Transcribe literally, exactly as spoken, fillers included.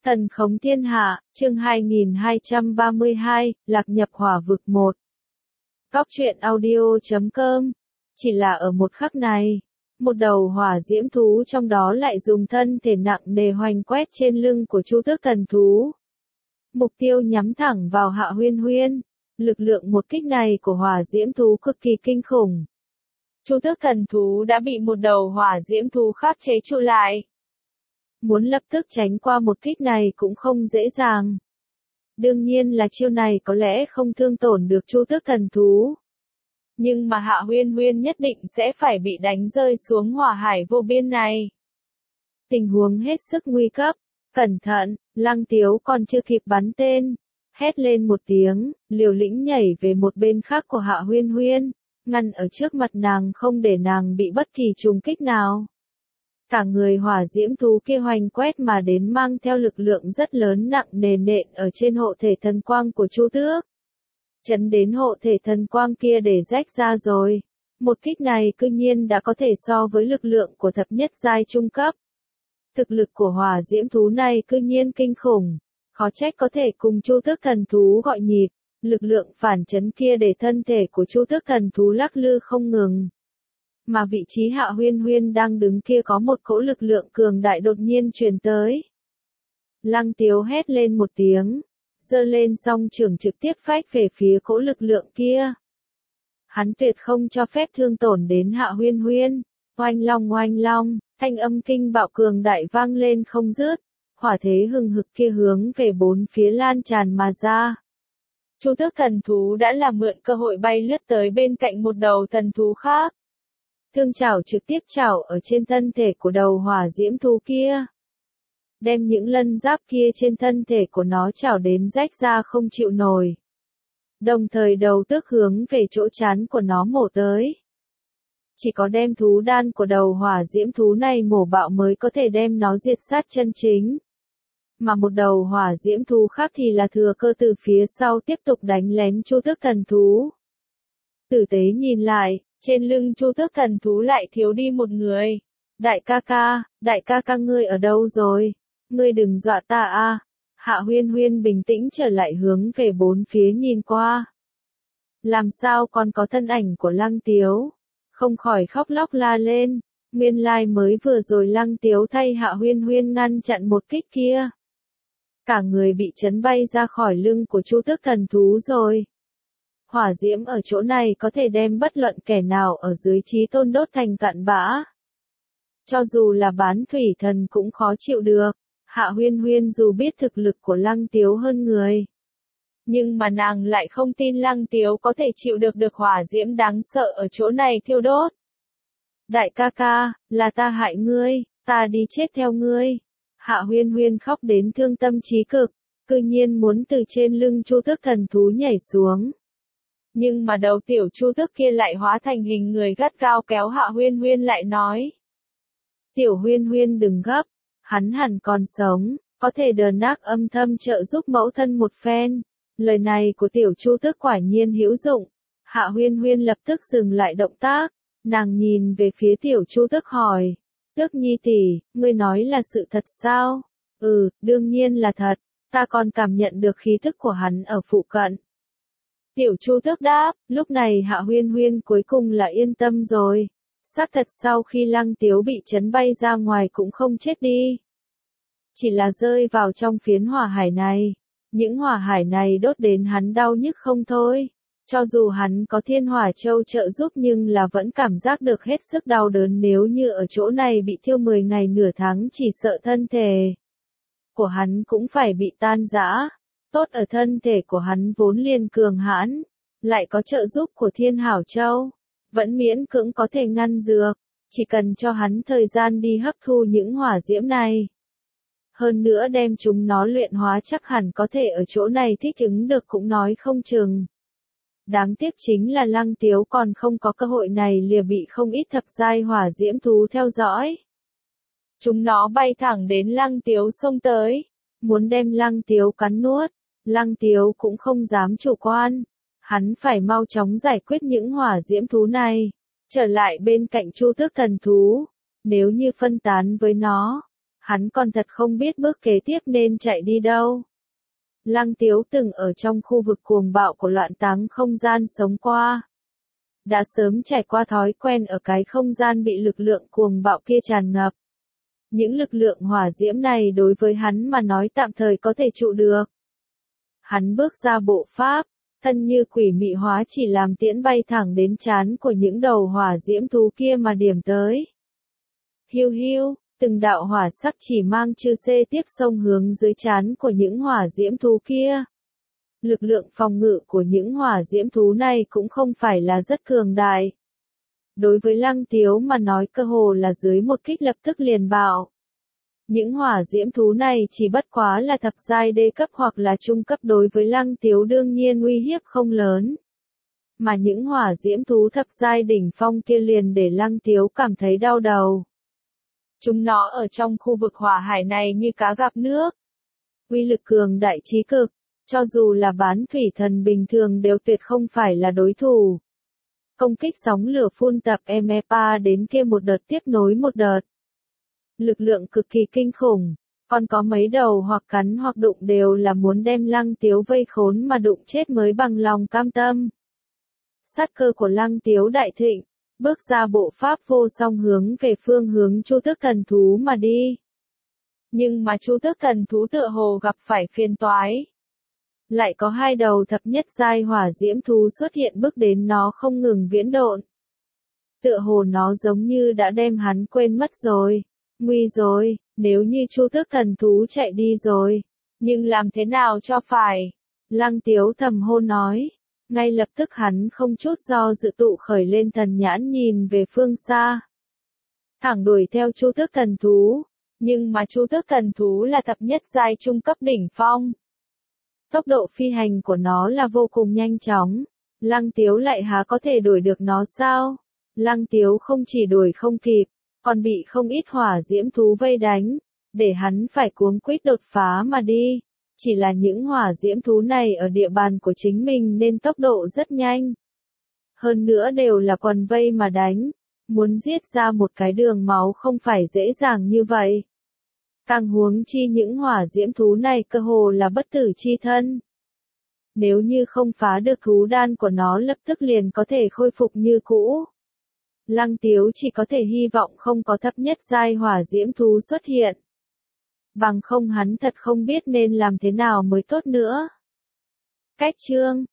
Thần khống thiên hạ, chương hai nghìn hai trăm ba mươi hai, lạc nhập hỏa vực một. Góc truyện audio chấm com. Chỉ là ở một khắc này, một đầu hỏa diễm thú trong đó lại dùng thân thể nặng nề hoành quét trên lưng của Chu Tước Thần thú. Mục tiêu nhắm thẳng vào Hạ Huyên Huyên. Lực lượng một kích này của hỏa diễm thú cực kỳ kinh khủng. Chu Tước Thần thú đã bị một đầu hỏa diễm thú khác chế trụ lại. Muốn lập tức tránh qua một kích này cũng không dễ dàng. Đương nhiên là chiêu này có lẽ không thương tổn được Chu Tước Thần thú. Nhưng mà Hạ Huyên Huyên nhất định sẽ phải bị đánh rơi xuống hỏa hải vô biên này. Tình huống hết sức nguy cấp. Cẩn thận, Lăng Tiếu còn chưa kịp bắn tên. Hét lên một tiếng, liều lĩnh nhảy về một bên khác của Hạ Huyên Huyên, ngăn ở trước mặt nàng không để nàng bị bất kỳ trùng kích nào. Cả người hỏa diễm thú kia hoành quét mà đến mang theo lực lượng rất lớn nặng nề nện ở trên hộ thể thần quang của Chu Tước. Chấn đến hộ thể thần quang kia để rách ra rồi. Một kích này cư nhiên đã có thể so với lực lượng của thập nhất giai trung cấp. Thực lực của hỏa diễm thú này cư nhiên kinh khủng. Khó trách có thể cùng Chu Tước Thần thú gọi nhịp. Lực lượng phản chấn kia để thân thể của Chu Tước Thần thú lắc lư không ngừng. Mà vị trí Hạ Huyên Huyên đang đứng kia có một cỗ lực lượng cường đại đột nhiên truyền tới. Lăng Tiếu hét lên một tiếng, giơ lên song trường trực tiếp phách về phía cỗ lực lượng kia. Hắn tuyệt không cho phép thương tổn đến Hạ Huyên Huyên. Oanh long oanh long, thanh âm kinh bạo cường đại vang lên không dứt. Hỏa thế hừng hực kia hướng về bốn phía lan tràn mà ra. Chu Tước Thần thú đã làm mượn cơ hội bay lướt tới bên cạnh một đầu thần thú khác. Thương chảo trực tiếp chảo ở trên thân thể của đầu hỏa diễm thú kia. Đem những lân giáp kia trên thân thể của nó chảo đến rách ra không chịu nổi. Đồng thời đầu tước hướng về chỗ trán của nó mổ tới. Chỉ có đem thú đan của đầu hỏa diễm thú này mổ bạo mới có thể đem nó diệt sát chân chính. Mà một đầu hỏa diễm thú khác thì là thừa cơ từ phía sau tiếp tục đánh lén Chu Tước Thần thú. Tử tế nhìn lại, trên lưng Chu Tước Thần thú lại thiếu đi một người. Đại ca ca, đại ca ca ngươi ở đâu rồi? Ngươi đừng dọa ta a. Hạ Huyên Huyên bình tĩnh trở lại hướng về bốn phía nhìn qua. Làm sao còn có thân ảnh của Lăng Tiếu? Không khỏi khóc lóc la lên. Nguyên lai mới vừa rồi Lăng Tiếu thay Hạ Huyên Huyên ngăn chặn một kích kia. Cả người bị chấn bay ra khỏi lưng của Chu Tước Thần thú rồi. Hỏa diễm ở chỗ này có thể đem bất luận kẻ nào ở dưới chí tôn đốt thành cặn bã. Cho dù là bán thủy thần cũng khó chịu được. Hạ Huyên Huyên dù biết thực lực của Lăng Tiếu hơn người. Nhưng mà nàng lại không tin Lăng Tiếu có thể chịu được được hỏa diễm đáng sợ ở chỗ này thiêu đốt. Đại ca ca, là ta hại ngươi, ta đi chết theo ngươi. Hạ Huyên Huyên khóc đến thương tâm chí cực, cư nhiên muốn từ trên lưng Chu Tước Thần thú nhảy xuống. Nhưng mà đầu tiểu Chu Tước kia lại hóa thành hình người gắt gao kéo Hạ Huyên Huyên lại nói. Tiểu Huyên Huyên đừng gấp, hắn hẳn còn sống, có thể đờ nác âm thầm trợ giúp mẫu thân một phen. Lời này của tiểu Chu Tước quả nhiên hữu dụng. Hạ Huyên Huyên lập tức dừng lại động tác, nàng nhìn về phía tiểu Chu Tước hỏi. Tước nhi tỷ, ngươi nói là sự thật sao? Ừ, đương nhiên là thật, ta còn cảm nhận được khí thức của hắn ở phụ cận. Tiểu Chu Tước đáp, lúc này Hạ Huyên Huyên cuối cùng là yên tâm rồi. Xác thật sau khi Lăng Tiếu bị chấn bay ra ngoài cũng không chết đi. Chỉ là rơi vào trong phiến hỏa hải này. Những hỏa hải này đốt đến hắn đau nhức không thôi. Cho dù hắn có thiên hỏa châu trợ giúp nhưng là vẫn cảm giác được hết sức đau đớn nếu như ở chỗ này bị thiêu mười ngày nửa tháng chỉ sợ thân thể của hắn cũng phải bị tan rã. Tốt ở thân thể của hắn vốn liền cường hãn, lại có trợ giúp của thiên hảo châu, vẫn miễn cưỡng có thể ngăn dược, chỉ cần cho hắn thời gian đi hấp thu những hỏa diễm này. Hơn nữa đem chúng nó luyện hóa chắc hẳn có thể ở chỗ này thích ứng được cũng nói không chừng. Đáng tiếc chính là Lăng Tiếu còn không có cơ hội này lìa bị không ít thập giai hỏa diễm thú theo dõi. Chúng nó bay thẳng đến Lăng Tiếu xông tới, muốn đem Lăng Tiếu cắn nuốt. Lăng Tiếu cũng không dám chủ quan, hắn phải mau chóng giải quyết những hỏa diễm thú này, trở lại bên cạnh Chu Tước Thần thú. Nếu như phân tán với nó, Hắn còn thật không biết bước kế tiếp nên chạy đi đâu. Lăng Tiếu từng ở trong khu vực cuồng bạo của loạn táng không gian sống qua. Đã sớm trải qua thói quen ở cái không gian bị lực lượng cuồng bạo kia tràn ngập. Những lực lượng hỏa diễm này đối với hắn mà nói tạm thời có thể trụ được. Hắn bước ra bộ pháp, thân như quỷ mị hóa chỉ làm tiễn bay thẳng đến trán của những đầu hỏa diễm thú kia mà điểm tới. Hiu hiu, từng đạo hỏa sắc chỉ mang chư xê tiếp xông hướng dưới trán của những hỏa diễm thú kia. Lực lượng phòng ngự của những hỏa diễm thú này cũng không phải là rất cường đại. Đối với Lăng Tiếu mà nói cơ hồ là dưới một kích lập tức liền bạo. Những hỏa diễm thú này chỉ bất quá là thập giai đê cấp hoặc là trung cấp, đối với Lăng Tiếu đương nhiên uy hiếp không lớn. Mà những hỏa diễm thú thập giai đỉnh phong kia liền để Lăng Tiếu cảm thấy đau đầu. Chúng nó ở trong khu vực hỏa hải này như cá gặp nước. Uy lực cường đại trí cực, cho dù là bán thủy thần bình thường đều tuyệt không phải là đối thủ. Công kích sóng lửa phun tập em e pa đến kia một đợt tiếp nối một đợt. Lực lượng cực kỳ kinh khủng, còn có mấy đầu hoặc cắn hoặc đụng đều là muốn đem Lăng Tiếu vây khốn mà đụng chết mới bằng lòng cam tâm. Sát cơ của Lăng Tiếu đại thịnh, bước ra bộ pháp vô song hướng về phương hướng Chu Tước Thần Thú mà đi. Nhưng mà Chu Tước Thần Thú tựa hồ gặp phải phiền toái. Lại có hai đầu thập nhất giai hỏa diễm thú xuất hiện bước đến nó không ngừng viễn độn. Tựa hồ nó giống như đã đem hắn quên mất rồi. Nguy rồi, nếu như Chu Tước Thần Thú chạy đi rồi. Nhưng làm thế nào cho phải? Lăng Tiếu thầm hô nói. Ngay lập tức hắn không chút do dự tụ khởi lên thần nhãn nhìn về phương xa. Thẳng đuổi theo Chu Tước Thần Thú. Nhưng mà Chu Tước Thần Thú là thập nhất giai trung cấp đỉnh phong. Tốc độ phi hành của nó là vô cùng nhanh chóng. Lăng Tiếu lại há có thể đuổi được nó sao? Lăng Tiếu không chỉ đuổi không kịp, còn bị không ít hỏa diễm thú vây đánh, để hắn phải cuống quýt đột phá mà đi. Chỉ là những hỏa diễm thú này ở địa bàn của chính mình nên tốc độ rất nhanh. Hơn nữa đều là quần vây mà đánh, muốn giết ra một cái đường máu không phải dễ dàng như vậy. Càng huống chi những hỏa diễm thú này cơ hồ là bất tử chi thân. Nếu như không phá được thú đan của nó lập tức liền có thể khôi phục như cũ. Lăng Tiếu chỉ có thể hy vọng không có thấp nhất giai hỏa diễm thú xuất hiện. Bằng không hắn thật không biết nên làm thế nào mới tốt nữa. Cách chương